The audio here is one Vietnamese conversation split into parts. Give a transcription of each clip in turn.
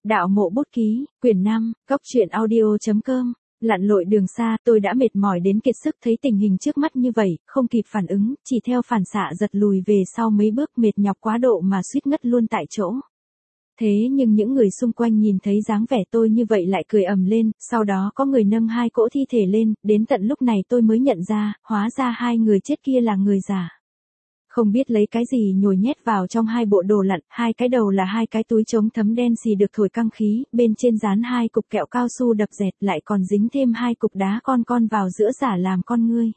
Đạo mộ bút ký, quyển 5, góc truyện audio.com. Lặn lội đường xa, tôi đã mệt mỏi đến kiệt sức, thấy tình hình trước mắt như vậy, không kịp phản ứng, chỉ theo phản xạ giật lùi về sau mấy bước, mệt nhọc quá độ mà suýt ngất luôn tại chỗ. Thế nhưng những người xung quanh nhìn thấy dáng vẻ tôi như vậy lại cười ầm lên, sau đó có người nâng hai cỗ thi thể lên, đến tận lúc này tôi mới nhận ra, hóa ra hai người chết kia là người giả. Không biết lấy cái gì nhồi nhét vào trong hai bộ đồ lặn, hai cái đầu là hai cái túi chống thấm đen xì được thổi căng khí, bên trên dán hai cục kẹo cao su đập dẹt, lại còn dính thêm hai cục đá con vào giữa giả làm con ngươi.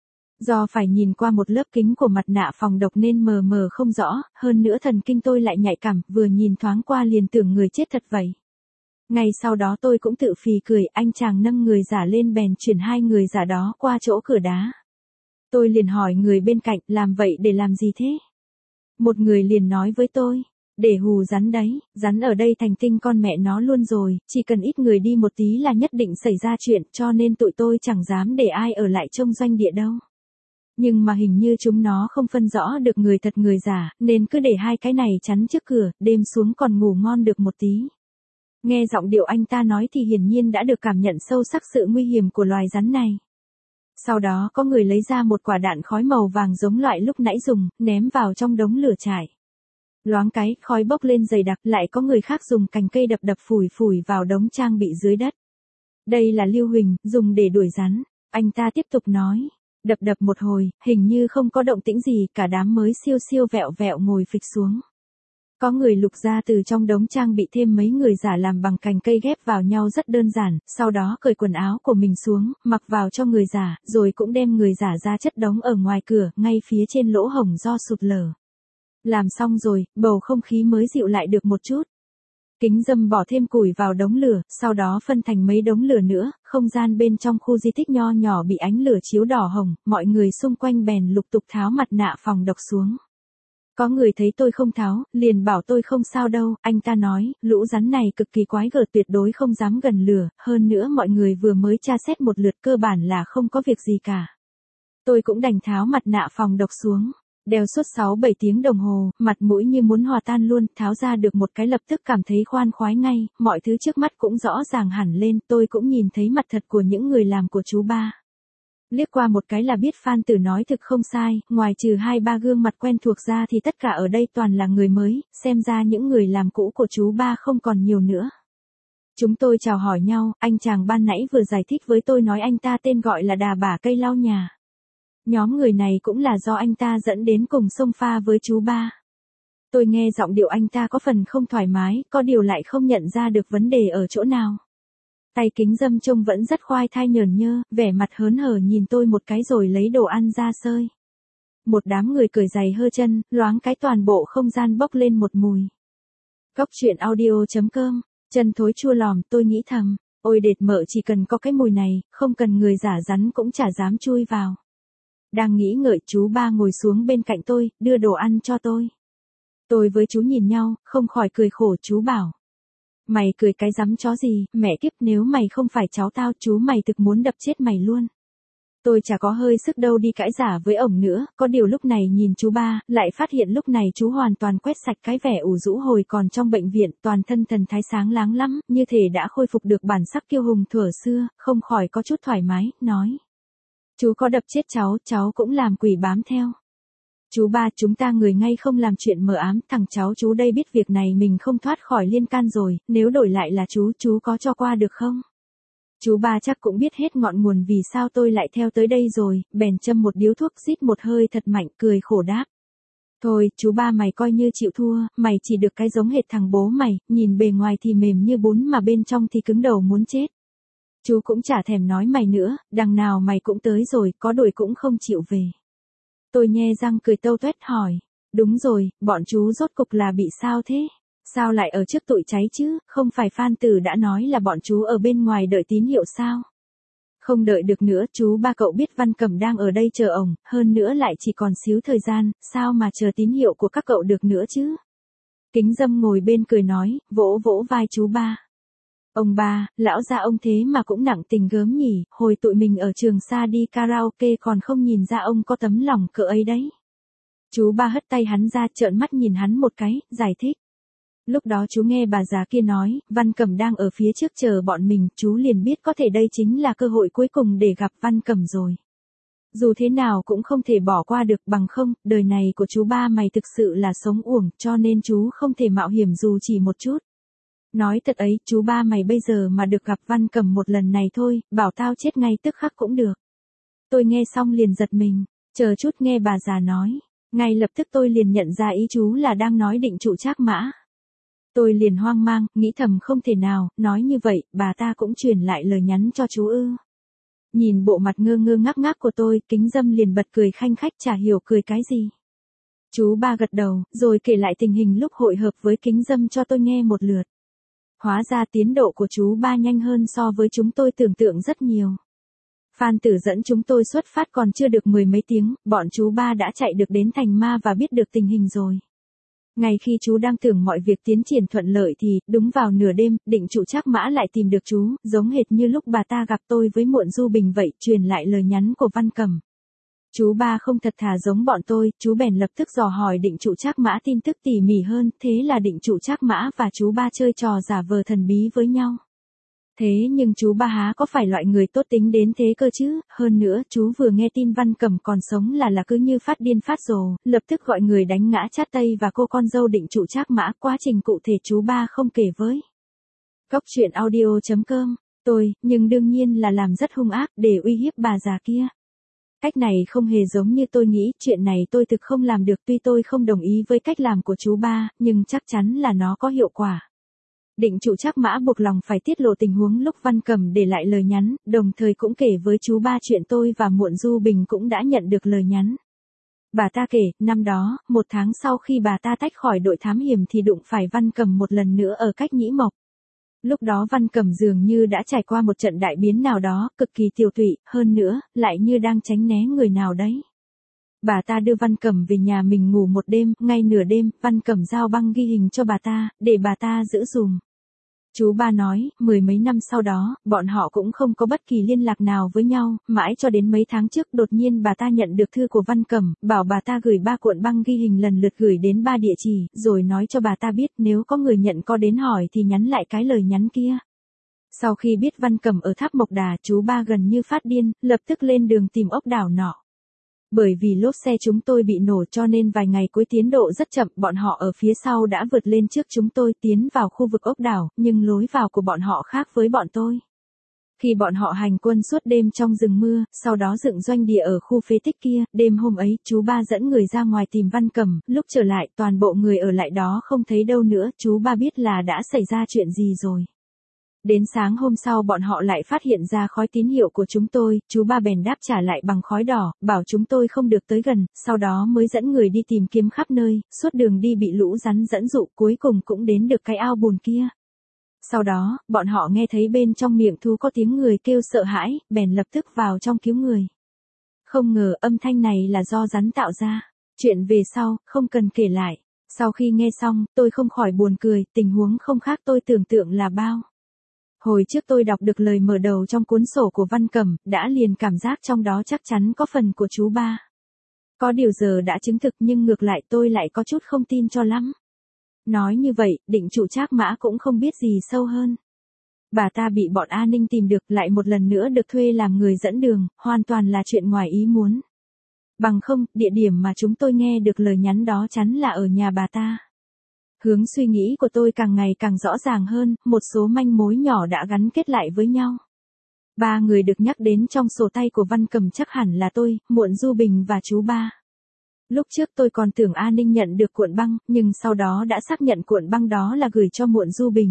Do phải nhìn qua một lớp kính của mặt nạ phòng độc nên mờ mờ không rõ, hơn nữa thần kinh tôi lại nhạy cảm, vừa nhìn thoáng qua liền tưởng người chết thật vậy. Ngay sau đó tôi cũng tự phì cười, anh chàng nâng người giả lên bèn chuyển hai người giả đó qua chỗ cửa đá. Tôi liền hỏi người bên cạnh, làm vậy để làm gì thế? Một người liền nói với tôi, để hù rắn đấy, rắn ở đây thành tinh con mẹ nó luôn rồi, chỉ cần ít người đi một tí là nhất định xảy ra chuyện, cho nên tụi tôi chẳng dám để ai ở lại trông doanh địa đâu. Nhưng mà hình như chúng nó không phân rõ được người thật người giả, nên cứ để hai cái này chắn trước cửa, đêm xuống còn ngủ ngon được một tí. Nghe giọng điệu anh ta nói thì hiển nhiên đã được cảm nhận sâu sắc sự nguy hiểm của loài rắn này. Sau đó có người lấy ra một quả đạn khói màu vàng giống loại lúc nãy dùng, ném vào trong đống lửa trại. Loáng cái, khói bốc lên dày đặc, lại có người khác dùng cành cây đập phủi vào đống trang bị dưới đất. Đây là lưu huỳnh, dùng để đuổi rắn. Anh ta tiếp tục nói. Đập một hồi, hình như không có động tĩnh gì, cả đám mới siêu vẹo ngồi phịch xuống. Có người lục ra từ trong đống trang bị thêm mấy người giả làm bằng cành cây ghép vào nhau rất đơn giản, sau đó cởi quần áo của mình xuống, mặc vào cho người giả, rồi cũng đem người giả ra chất đống ở ngoài cửa, ngay phía trên lỗ hổng do sụt lở. Làm xong rồi, bầu không khí mới dịu lại được một chút. Kính dâm bỏ thêm củi vào đống lửa, sau đó phân thành mấy đống lửa nữa, không gian bên trong khu di tích nho nhỏ bị ánh lửa chiếu đỏ hồng, mọi người xung quanh bèn lục tục tháo mặt nạ phòng độc xuống. Có người thấy tôi không tháo, liền bảo tôi không sao đâu, anh ta nói, lũ rắn này cực kỳ quái gở, tuyệt đối không dám gần lửa, hơn nữa mọi người vừa mới tra xét một lượt cơ bản là không có việc gì cả. Tôi cũng đành tháo mặt nạ phòng độc xuống. Đeo suốt 6-7 tiếng đồng hồ, mặt mũi như muốn hòa tan luôn, tháo ra được một cái lập tức cảm thấy khoan khoái ngay, mọi thứ trước mắt cũng rõ ràng hẳn lên, tôi cũng nhìn thấy mặt thật của những người làm của chú ba. Liếc qua một cái là biết Phan Tử nói thực không sai, ngoài trừ 2-3 gương mặt quen thuộc ra thì tất cả ở đây toàn là người mới, xem ra những người làm cũ của chú ba không còn nhiều nữa. Chúng tôi chào hỏi nhau, anh chàng ban nãy vừa giải thích với tôi nói anh ta tên gọi là Đà Bả Cây Lau Nhà. Nhóm người này cũng là do anh ta dẫn đến cùng xông pha với chú ba. Tôi nghe giọng điệu anh ta có phần không thoải mái, có điều lại không nhận ra được vấn đề ở chỗ nào. Tay kính dâm trông vẫn rất khoai thai nhởn nhơ, vẻ mặt hớn hở nhìn tôi một cái rồi lấy đồ ăn ra xơi. Một đám người cởi giày hơ chân, loáng cái toàn bộ không gian bốc lên một mùi. Góc truyện audio.com, chân thối chua lòm, tôi nghĩ thầm, ôi đệt mợ, chỉ cần có cái mùi này, không cần người giả rắn cũng chả dám chui vào. Đang nghĩ ngợi, chú ba ngồi xuống bên cạnh tôi, đưa đồ ăn cho tôi. Tôi với chú nhìn nhau, không khỏi cười khổ. Chú bảo, mày cười cái rắm chó gì, mẹ kiếp, nếu mày không phải cháu tao, chú mày thực muốn đập chết mày luôn. Tôi chả có hơi sức đâu đi cãi giả với ổng nữa, có điều lúc này nhìn chú ba, lại phát hiện lúc này chú hoàn toàn quét sạch cái vẻ ủ rũ hồi còn trong bệnh viện, toàn thân thần thái sáng láng lắm, như thể đã khôi phục được bản sắc kiêu hùng thuở xưa, không khỏi có chút thoải mái, nói. Chú có đập chết cháu cũng làm quỷ bám theo. Chú ba, chúng ta người ngay không làm chuyện mờ ám, thằng cháu chú đây biết việc này mình không thoát khỏi liên can rồi, nếu đổi lại là chú có cho qua được không? Chú ba chắc cũng biết hết ngọn nguồn vì sao tôi lại theo tới đây rồi, bèn châm một điếu thuốc, rít một hơi thật mạnh, cười khổ đáp. Thôi, chú ba mày coi như chịu thua, mày chỉ được cái giống hệt thằng bố mày, nhìn bề ngoài thì mềm như bún mà bên trong thì cứng đầu muốn chết. Chú cũng chả thèm nói mày nữa, đằng nào mày cũng tới rồi, có đuổi cũng không chịu về. Tôi nhe răng cười tâu tuét hỏi, đúng rồi, bọn chú rốt cục là bị sao thế? Sao lại ở trước tụi cháy chứ, không phải Phan Tử đã nói là bọn chú ở bên ngoài đợi tín hiệu sao? Không đợi được nữa, chú ba cậu biết Văn Cẩm đang ở đây chờ ổng, hơn nữa lại chỉ còn xíu thời gian, sao mà chờ tín hiệu của các cậu được nữa chứ? Kính dâm ngồi bên cười nói, vỗ vai chú ba. Ông ba, lão gia ông thế mà cũng nặng tình gớm nhỉ, hồi tụi mình ở Trường Sa đi karaoke còn không nhìn ra ông có tấm lòng cỡ ấy đấy. Chú ba hất tay hắn ra, trợn mắt nhìn hắn một cái, giải thích. Lúc đó chú nghe bà già kia nói, Văn Cẩm đang ở phía trước chờ bọn mình, chú liền biết có thể đây chính là cơ hội cuối cùng để gặp Văn Cẩm rồi. Dù thế nào cũng không thể bỏ qua được, bằng không, đời này của chú ba mày thực sự là sống uổng, cho nên chú không thể mạo hiểm dù chỉ một chút. Nói thật ấy, chú ba mày bây giờ mà được gặp Văn Cẩm một lần này thôi, bảo tao chết ngay tức khắc cũng được. Tôi nghe xong liền giật mình, chờ chút nghe bà già nói. Ngay lập tức tôi liền nhận ra ý chú là đang nói Định Trụ Trác Mã. Tôi liền hoang mang, nghĩ thầm không thể nào, nói như vậy, bà ta cũng truyền lại lời nhắn cho chú ư. Nhìn bộ mặt ngơ ngơ ngác ngác của tôi, Kính Dâm liền bật cười khanh khách chả hiểu cười cái gì. Chú ba gật đầu, rồi kể lại tình hình lúc hội hợp với Kính Dâm cho tôi nghe một lượt. Hóa ra tiến độ của chú ba nhanh hơn so với chúng tôi tưởng tượng rất nhiều. Phan Tử dẫn chúng tôi xuất phát còn chưa được 10 mấy tiếng, bọn chú ba đã chạy được đến Thành Ma và biết được tình hình rồi. Ngay khi chú đang tưởng mọi việc tiến triển thuận lợi thì, đúng vào nửa đêm, Định Trụ Trác Mã lại tìm được chú, giống hệt như lúc bà ta gặp tôi với Muộn Du Bình vậy, truyền lại lời nhắn của Văn Cẩm. Chú ba không thật thà giống bọn tôi, chú bèn lập tức dò hỏi Định Trụ Trác Mã tin tức tỉ mỉ hơn, thế là Định Trụ Trác Mã và chú ba chơi trò giả vờ thần bí với nhau. Thế nhưng chú ba há có phải loại người tốt tính đến thế cơ chứ, hơn nữa, chú vừa nghe tin Văn Cẩm còn sống là cứ như phát điên phát rồ, lập tức gọi người đánh ngã Chát Tây và cô con dâu Định Trụ Trác Mã, quá trình cụ thể chú ba không kể với. Góc truyện audio.com, nhưng đương nhiên là làm rất hung ác để uy hiếp bà già kia. Cách này không hề giống như tôi nghĩ, chuyện này tôi thực không làm được, tuy tôi không đồng ý với cách làm của chú ba, nhưng chắc chắn là nó có hiệu quả. Định Trụ Trác Mã buộc lòng phải tiết lộ tình huống lúc Văn Cẩm để lại lời nhắn, đồng thời cũng kể với chú ba chuyện tôi và Muộn Du Bình cũng đã nhận được lời nhắn. Bà ta kể, năm đó, 1 tháng sau khi bà ta tách khỏi đội thám hiểm thì đụng phải Văn Cẩm một lần nữa ở cách Nhĩ Mộc. Lúc đó Văn Cẩm dường như đã trải qua một trận đại biến nào đó, cực kỳ tiều tụy, hơn nữa, lại như đang tránh né người nào đấy. Bà ta đưa Văn Cẩm về nhà mình ngủ một đêm, ngay nửa đêm, Văn Cẩm giao băng ghi hình cho bà ta, để bà ta giữ dùm. Chú ba nói, 10 mấy năm sau đó, bọn họ cũng không có bất kỳ liên lạc nào với nhau, mãi cho đến mấy tháng trước đột nhiên bà ta nhận được thư của Văn Cẩm, bảo bà ta gửi 3 cuộn băng ghi hình lần lượt gửi đến 3 địa chỉ, rồi nói cho bà ta biết nếu có người nhận có đến hỏi thì nhắn lại cái lời nhắn kia. Sau khi biết Văn Cẩm ở Tháp Mộc Đà, chú ba gần như phát điên, lập tức lên đường tìm ốc đảo nọ. Bởi vì lốp xe chúng tôi bị nổ cho nên vài ngày cuối tiến độ rất chậm, bọn họ ở phía sau đã vượt lên trước chúng tôi tiến vào khu vực ốc đảo, nhưng lối vào của bọn họ khác với bọn tôi. Khi bọn họ hành quân suốt đêm trong rừng mưa, sau đó dựng doanh địa ở khu phế tích kia, đêm hôm ấy, chú ba dẫn người ra ngoài tìm Văn Cẩm, lúc trở lại, toàn bộ người ở lại đó không thấy đâu nữa, chú ba biết là đã xảy ra chuyện gì rồi. Đến sáng hôm sau bọn họ lại phát hiện ra khói tín hiệu của chúng tôi, chú ba bèn đáp trả lại bằng khói đỏ, bảo chúng tôi không được tới gần, sau đó mới dẫn người đi tìm kiếm khắp nơi, suốt đường đi bị lũ rắn dẫn dụ, cuối cùng cũng đến được cái ao bùn kia. Sau đó, bọn họ nghe thấy bên trong miệng thú có tiếng người kêu sợ hãi, bèn lập tức vào trong cứu người. Không ngờ âm thanh này là do rắn tạo ra. Chuyện về sau, không cần kể lại. Sau khi nghe xong, tôi không khỏi buồn cười, tình huống không khác tôi tưởng tượng là bao. Hồi trước tôi đọc được lời mở đầu trong cuốn sổ của Văn Cẩm, đã liền cảm giác trong đó chắc chắn có phần của chú ba. Có điều giờ đã chứng thực nhưng ngược lại tôi lại có chút không tin cho lắm. Nói như vậy, Định Trụ Trác Mã cũng không biết gì sâu hơn. Bà ta bị bọn an ninh tìm được, lại một lần nữa được thuê làm người dẫn đường, hoàn toàn là chuyện ngoài ý muốn. Bằng không, địa điểm mà chúng tôi nghe được lời nhắn đó chắn là ở nhà bà ta. Hướng suy nghĩ của tôi càng ngày càng rõ ràng hơn, một số manh mối nhỏ đã gắn kết lại với nhau. 3 người được nhắc đến trong sổ tay của Văn Cẩm chắc hẳn là tôi, Muộn Du Bình và chú ba. Lúc trước tôi còn tưởng An Ninh nhận được cuộn băng, nhưng sau đó đã xác nhận cuộn băng đó là gửi cho Muộn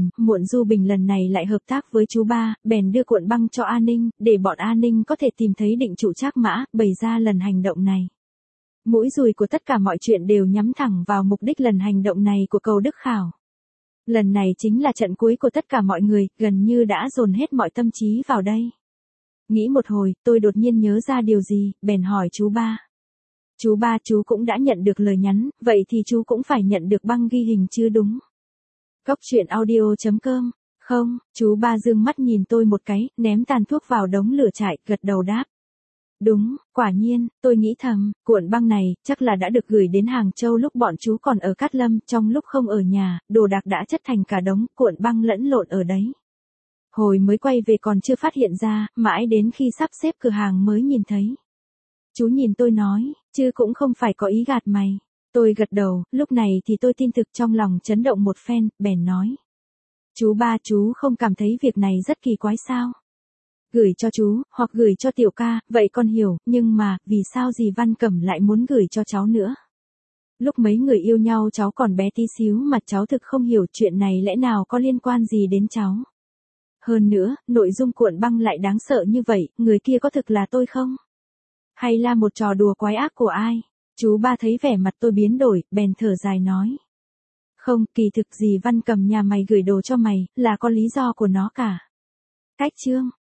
Du Bình lần này lại hợp tác với chú ba, bèn đưa cuộn băng cho An Ninh, để bọn An Ninh có thể tìm thấy Định Trụ Trác Mã, bày ra lần hành động này. Mũi dùi của tất cả mọi chuyện đều nhắm thẳng vào mục đích lần hành động này của Cầu Đức Khảo. Lần này chính là trận cuối của tất cả mọi người, gần như đã dồn hết mọi tâm trí vào đây. Nghĩ một hồi, tôi đột nhiên nhớ ra điều gì, bèn hỏi chú ba. Chú ba, chú cũng đã nhận được lời nhắn, vậy thì chú cũng phải nhận được băng ghi hình chứ đúng? Góc truyện audio.com. Không, chú ba dương mắt nhìn tôi một cái, ném tàn thuốc vào đống lửa trại, gật đầu đáp. Đúng, quả nhiên, tôi nghĩ thầm, cuộn băng này, chắc là đã được gửi đến Hàng Châu lúc bọn chú còn ở Cát Lâm, trong lúc không ở nhà, đồ đạc đã chất thành cả đống, cuộn băng lẫn lộn ở đấy. Hồi mới quay về còn chưa phát hiện ra, mãi đến khi sắp xếp cửa hàng mới nhìn thấy. Chú nhìn tôi nói, chứ cũng không phải có ý gạt mày. Tôi gật đầu, lúc này thì tôi tin thực trong lòng chấn động một phen, bèn nói. Chú ba chú không cảm thấy việc này rất kỳ quái sao? Gửi cho chú, hoặc gửi cho Tiểu ca, vậy con hiểu, nhưng mà, vì sao dì Văn Cẩm lại muốn gửi cho cháu nữa? Lúc mấy người yêu nhau cháu còn bé tí xíu mà cháu thực không hiểu chuyện này lẽ nào có liên quan gì đến cháu. Hơn nữa, nội dung cuộn băng lại đáng sợ như vậy, người kia có thực là tôi không? Hay là một trò đùa quái ác của ai? Chú ba thấy vẻ mặt tôi biến đổi, bèn thở dài nói. Không, kỳ thực dì Văn Cẩm nhà mày gửi đồ cho mày, là có lý do của nó cả. Cách chương.